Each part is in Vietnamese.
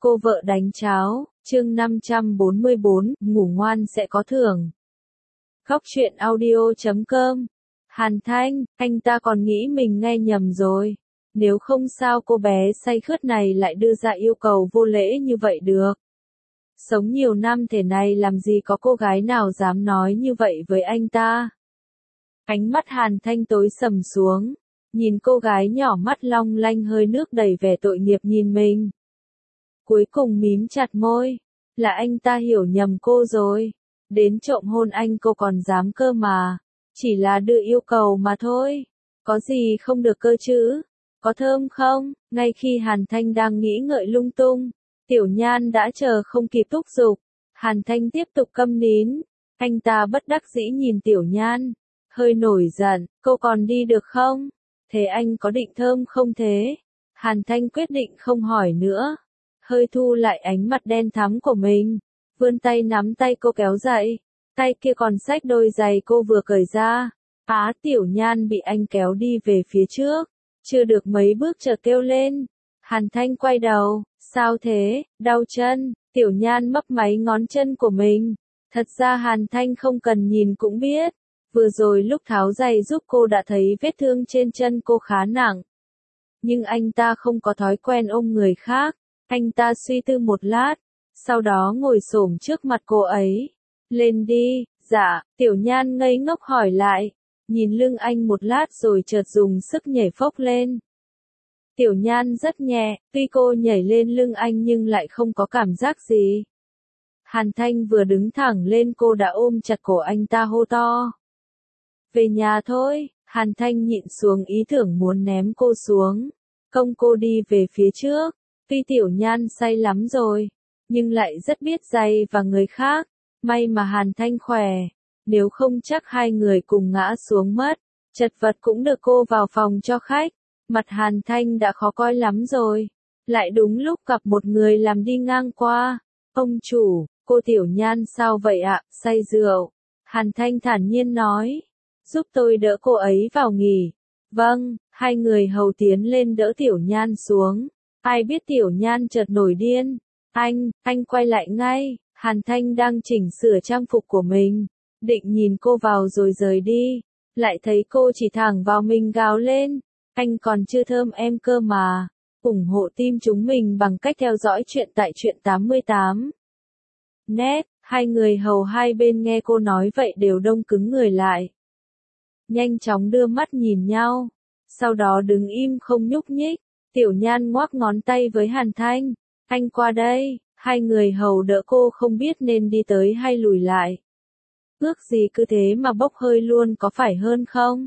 Cô vợ đánh cháo, chương 544, ngủ ngoan sẽ có thưởng. Khóc chuyện audio.com. Hàn Thanh, anh ta còn nghĩ mình nghe nhầm rồi. Nếu không sao cô bé say khướt này lại đưa ra yêu cầu vô lễ như vậy được. Sống nhiều năm thế này làm gì có cô gái nào dám nói như vậy với anh ta. Ánh mắt Hàn Thanh tối sầm xuống, nhìn cô gái nhỏ mắt long lanh hơi nước đầy vẻ tội nghiệp nhìn mình. Cuối cùng mím chặt môi, là anh ta hiểu nhầm cô rồi, đến trộm hôn anh cô còn dám cơ mà, chỉ là đưa yêu cầu mà thôi, có gì không được cơ chứ, có thơm không? Ngay khi Hàn Thanh đang nghĩ ngợi lung tung, Tiểu Nhan đã chờ không kịp thúc giục, Hàn Thanh tiếp tục câm nín, anh ta bất đắc dĩ nhìn Tiểu Nhan, hơi nổi giận, cô còn đi được không? Thế anh có định thơm không thế? Hàn Thanh quyết định không hỏi nữa. Hơi thu lại ánh mặt đen thắm của mình, vươn tay nắm tay cô kéo dậy, tay kia còn xách đôi giày cô vừa cởi ra. Tiểu Nhan bị anh kéo đi về phía trước, chưa được mấy bước chợt kêu lên. Hàn Thanh quay đầu, sao thế, đau chân? Tiểu Nhan mấp máy ngón chân của mình. Thật ra Hàn Thanh không cần nhìn cũng biết, vừa rồi lúc tháo giày giúp cô đã thấy vết thương trên chân cô khá nặng. Nhưng anh ta không có thói quen ôm người khác. Anh ta suy tư một lát, sau đó ngồi xổm trước mặt cô ấy. Lên đi, dạ, Tiểu Nhan ngây ngốc hỏi lại, nhìn lưng anh một lát rồi chợt dùng sức nhảy phốc lên. Tiểu Nhan rất nhẹ, tuy cô nhảy lên lưng anh nhưng lại không có cảm giác gì. Hàn Thanh vừa đứng thẳng lên cô đã ôm chặt cổ anh ta hô to. Về nhà thôi, Hàn Thanh nhịn xuống ý tưởng muốn ném cô xuống, công cô đi về phía trước. Tuy Tiểu Nhan say lắm rồi, nhưng lại rất biết giày và người khác, may mà Hàn Thanh khỏe, nếu không chắc hai người cùng ngã xuống mất, chật vật cũng được cô vào phòng cho khách, mặt Hàn Thanh đã khó coi lắm rồi, lại đúng lúc gặp một người làm đi ngang qua, ông chủ, cô Tiểu Nhan sao vậy ạ, say rượu, Hàn Thanh thản nhiên nói, giúp tôi đỡ cô ấy vào nghỉ, vâng, hai người hầu tiến lên đỡ Tiểu Nhan xuống. Ai biết Tiểu Nhan chợt nổi điên. Anh quay lại ngay, Hàn Thanh đang chỉnh sửa trang phục của mình, định nhìn cô vào rồi rời đi, lại thấy cô chỉ thẳng vào mình gào lên, anh còn chưa thơm em cơ mà, ủng hộ team chúng mình bằng cách theo dõi chuyện tại Truyện 88. Net, hai người hầu hai bên nghe cô nói vậy đều đông cứng người lại. Nhanh chóng đưa mắt nhìn nhau, sau đó đứng im không nhúc nhích. Tiểu Nhan ngoắc ngón tay với Hàn Thanh, anh qua đây, hai người hầu đỡ cô không biết nên đi tới hay lùi lại. Ước gì cứ thế mà bốc hơi luôn có phải hơn không?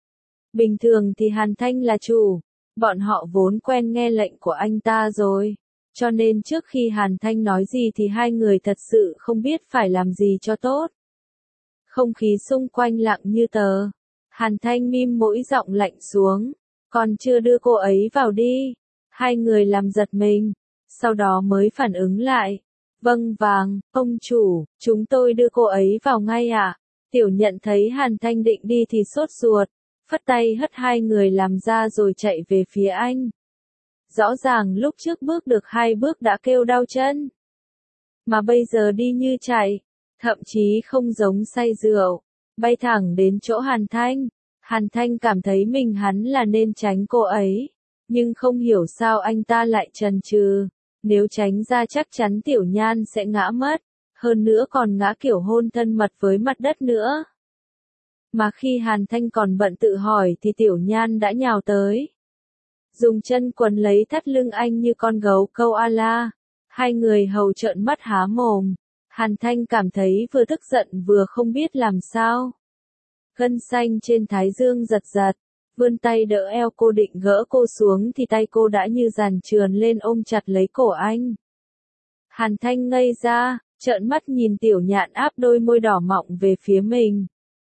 Bình thường thì Hàn Thanh là chủ, bọn họ vốn quen nghe lệnh của anh ta rồi, cho nên trước khi Hàn Thanh nói gì thì hai người thật sự không biết phải làm gì cho tốt. Không khí xung quanh lặng như tờ, Hàn Thanh mím mũi giọng lạnh xuống. Còn chưa đưa cô ấy vào đi. Hai người làm giật mình, sau đó mới phản ứng lại. Vâng vàng, ông chủ, chúng tôi đưa cô ấy vào ngay ạ. Tiểu Nhận thấy Hàn Thanh định đi thì sốt ruột, phất tay hất hai người làm ra rồi chạy về phía anh. Rõ ràng lúc trước bước được 2 bước đã kêu đau chân. Mà bây giờ đi như chạy, thậm chí không giống say rượu, bay thẳng đến chỗ Hàn Thanh. Hàn Thanh cảm thấy hắn là nên tránh cô ấy, nhưng không hiểu sao anh ta lại chần chừ, nếu tránh ra chắc chắn Tiểu Nhan sẽ ngã mất, hơn nữa còn ngã kiểu hôn thân mật với mặt đất nữa. Mà khi Hàn Thanh còn bận tự hỏi thì Tiểu Nhan đã nhào tới, dùng chân quấn lấy thắt lưng anh như con gấu câu a la, hai người hầu trợn mắt há mồm, Hàn Thanh cảm thấy vừa tức giận vừa không biết làm sao. Gân xanh trên thái dương giật giật, vươn tay đỡ eo cô định gỡ cô xuống thì tay cô đã như giàn trườn lên ôm chặt lấy cổ anh. Hàn Thanh ngây ra, trợn mắt nhìn Tiểu Nhạn áp đôi môi đỏ mọng về phía mình.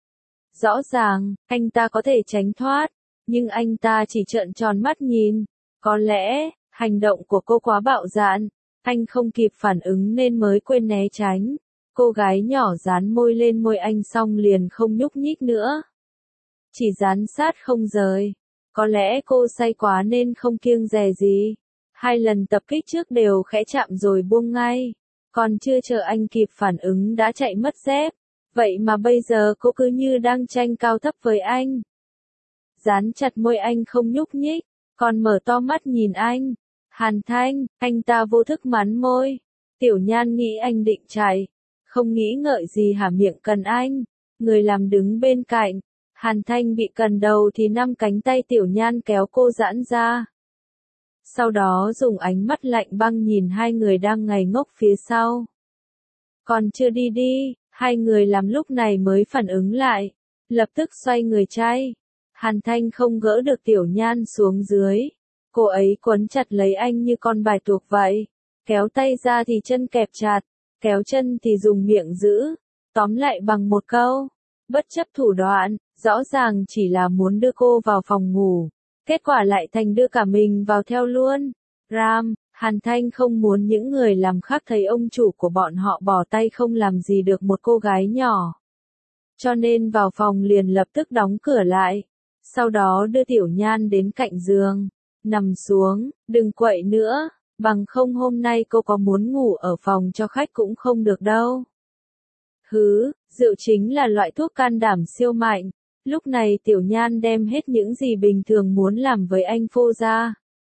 Rõ ràng, anh ta có thể tránh thoát, nhưng anh ta chỉ trợn tròn mắt nhìn. Có lẽ, hành động của cô quá bạo dạn, anh không kịp phản ứng nên mới quên né tránh. Cô gái nhỏ dán môi lên môi anh xong liền không nhúc nhích nữa. Chỉ dán sát không rời. Có lẽ cô say quá nên không kiêng dè gì. 2 lần tập kích trước đều khẽ chạm rồi buông ngay. Còn chưa chờ anh kịp phản ứng đã chạy mất dép. Vậy mà bây giờ cô cứ như đang tranh cao thấp với anh. Dán chặt môi anh không nhúc nhích, còn mở to mắt nhìn anh. Hàn Thanh, anh ta vô thức mắn môi. Tiểu Nhan nghĩ anh định chạy. Không nghĩ ngợi gì hả miệng cần anh. Người làm đứng bên cạnh. Hàn Thanh bị cần đầu thì 5 cánh tay Tiểu Nhan kéo cô giãn ra. Sau đó dùng ánh mắt lạnh băng nhìn 2 người đang ngây ngốc phía sau. Còn chưa đi đi, 2 người làm lúc này mới phản ứng lại. Lập tức xoay người chạy. Hàn Thanh không gỡ được Tiểu Nhan xuống dưới. Cô ấy quấn chặt lấy anh như con bài tuộc vậy. Kéo tay ra thì chân kẹp chặt. Kéo chân thì dùng miệng giữ. Tóm lại bằng một câu. Bất chấp thủ đoạn, rõ ràng chỉ là muốn đưa cô vào phòng ngủ. Kết quả lại thành đưa cả mình vào theo luôn. Ram, Hàn Thanh không muốn những người làm khác thấy ông chủ của bọn họ bỏ tay không làm gì được một cô gái nhỏ. Cho nên vào phòng liền lập tức đóng cửa lại. Sau đó đưa Tiểu Nhan đến cạnh giường. Nằm xuống, đừng quậy nữa, bằng không hôm nay cô có muốn ngủ ở phòng cho khách cũng không được đâu. Hứ, rượu chính là loại thuốc can đảm siêu mạnh. Lúc này Tiểu Nhan đem hết những gì bình thường muốn làm với anh phô ra.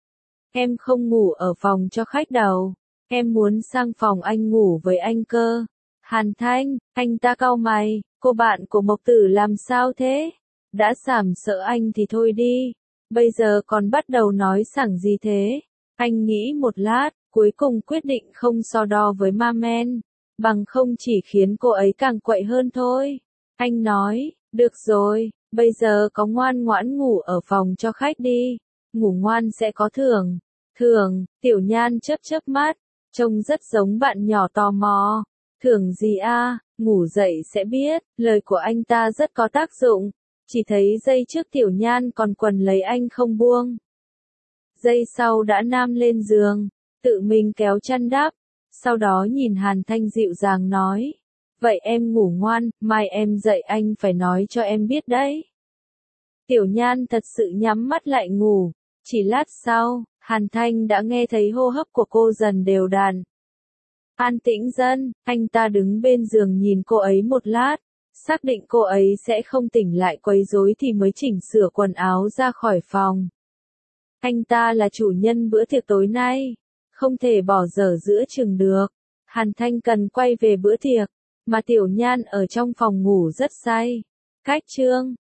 Em không ngủ ở phòng cho khách đâu. Em muốn sang phòng anh ngủ với anh cơ. Hàn Thanh, anh ta cau mày, cô bạn của Mộc Tử làm sao thế? Đã sàm sợ anh thì thôi đi. Bây giờ còn bắt đầu nói sảng gì thế? Anh nghĩ một lát, cuối cùng quyết định không so đo với ma men. Bằng không chỉ khiến cô ấy càng quậy hơn thôi. Anh nói, được rồi, bây giờ có ngoan ngoãn ngủ ở phòng cho khách đi. Ngủ ngoan sẽ có thưởng. Thưởng, Tiểu Nhan chớp chớp mắt, trông rất giống bạn nhỏ tò mò. Thưởng gì a? Ngủ dậy sẽ biết, lời của anh ta rất có tác dụng. Chỉ thấy giây trước Tiểu Nhan còn quần lấy anh không buông. Giây sau đã nam lên giường, tự mình kéo chăn đắp. Sau đó nhìn Hàn Thanh dịu dàng nói. Vậy em ngủ ngoan, mai em dậy anh phải nói cho em biết đấy. Tiểu Nhan thật sự nhắm mắt lại ngủ. Chỉ lát sau, Hàn Thanh đã nghe thấy hô hấp của cô dần đều đặn. An tĩnh dân, anh ta đứng bên giường nhìn cô ấy một lát. Xác định cô ấy sẽ không tỉnh lại quấy rối thì mới chỉnh sửa quần áo ra khỏi phòng. Anh ta là chủ nhân bữa tiệc tối nay. Không thể bỏ dở giữa chừng được. Hàn Thanh cần quay về bữa tiệc. Mà Tiểu Nhan ở trong phòng ngủ rất say. Cách chương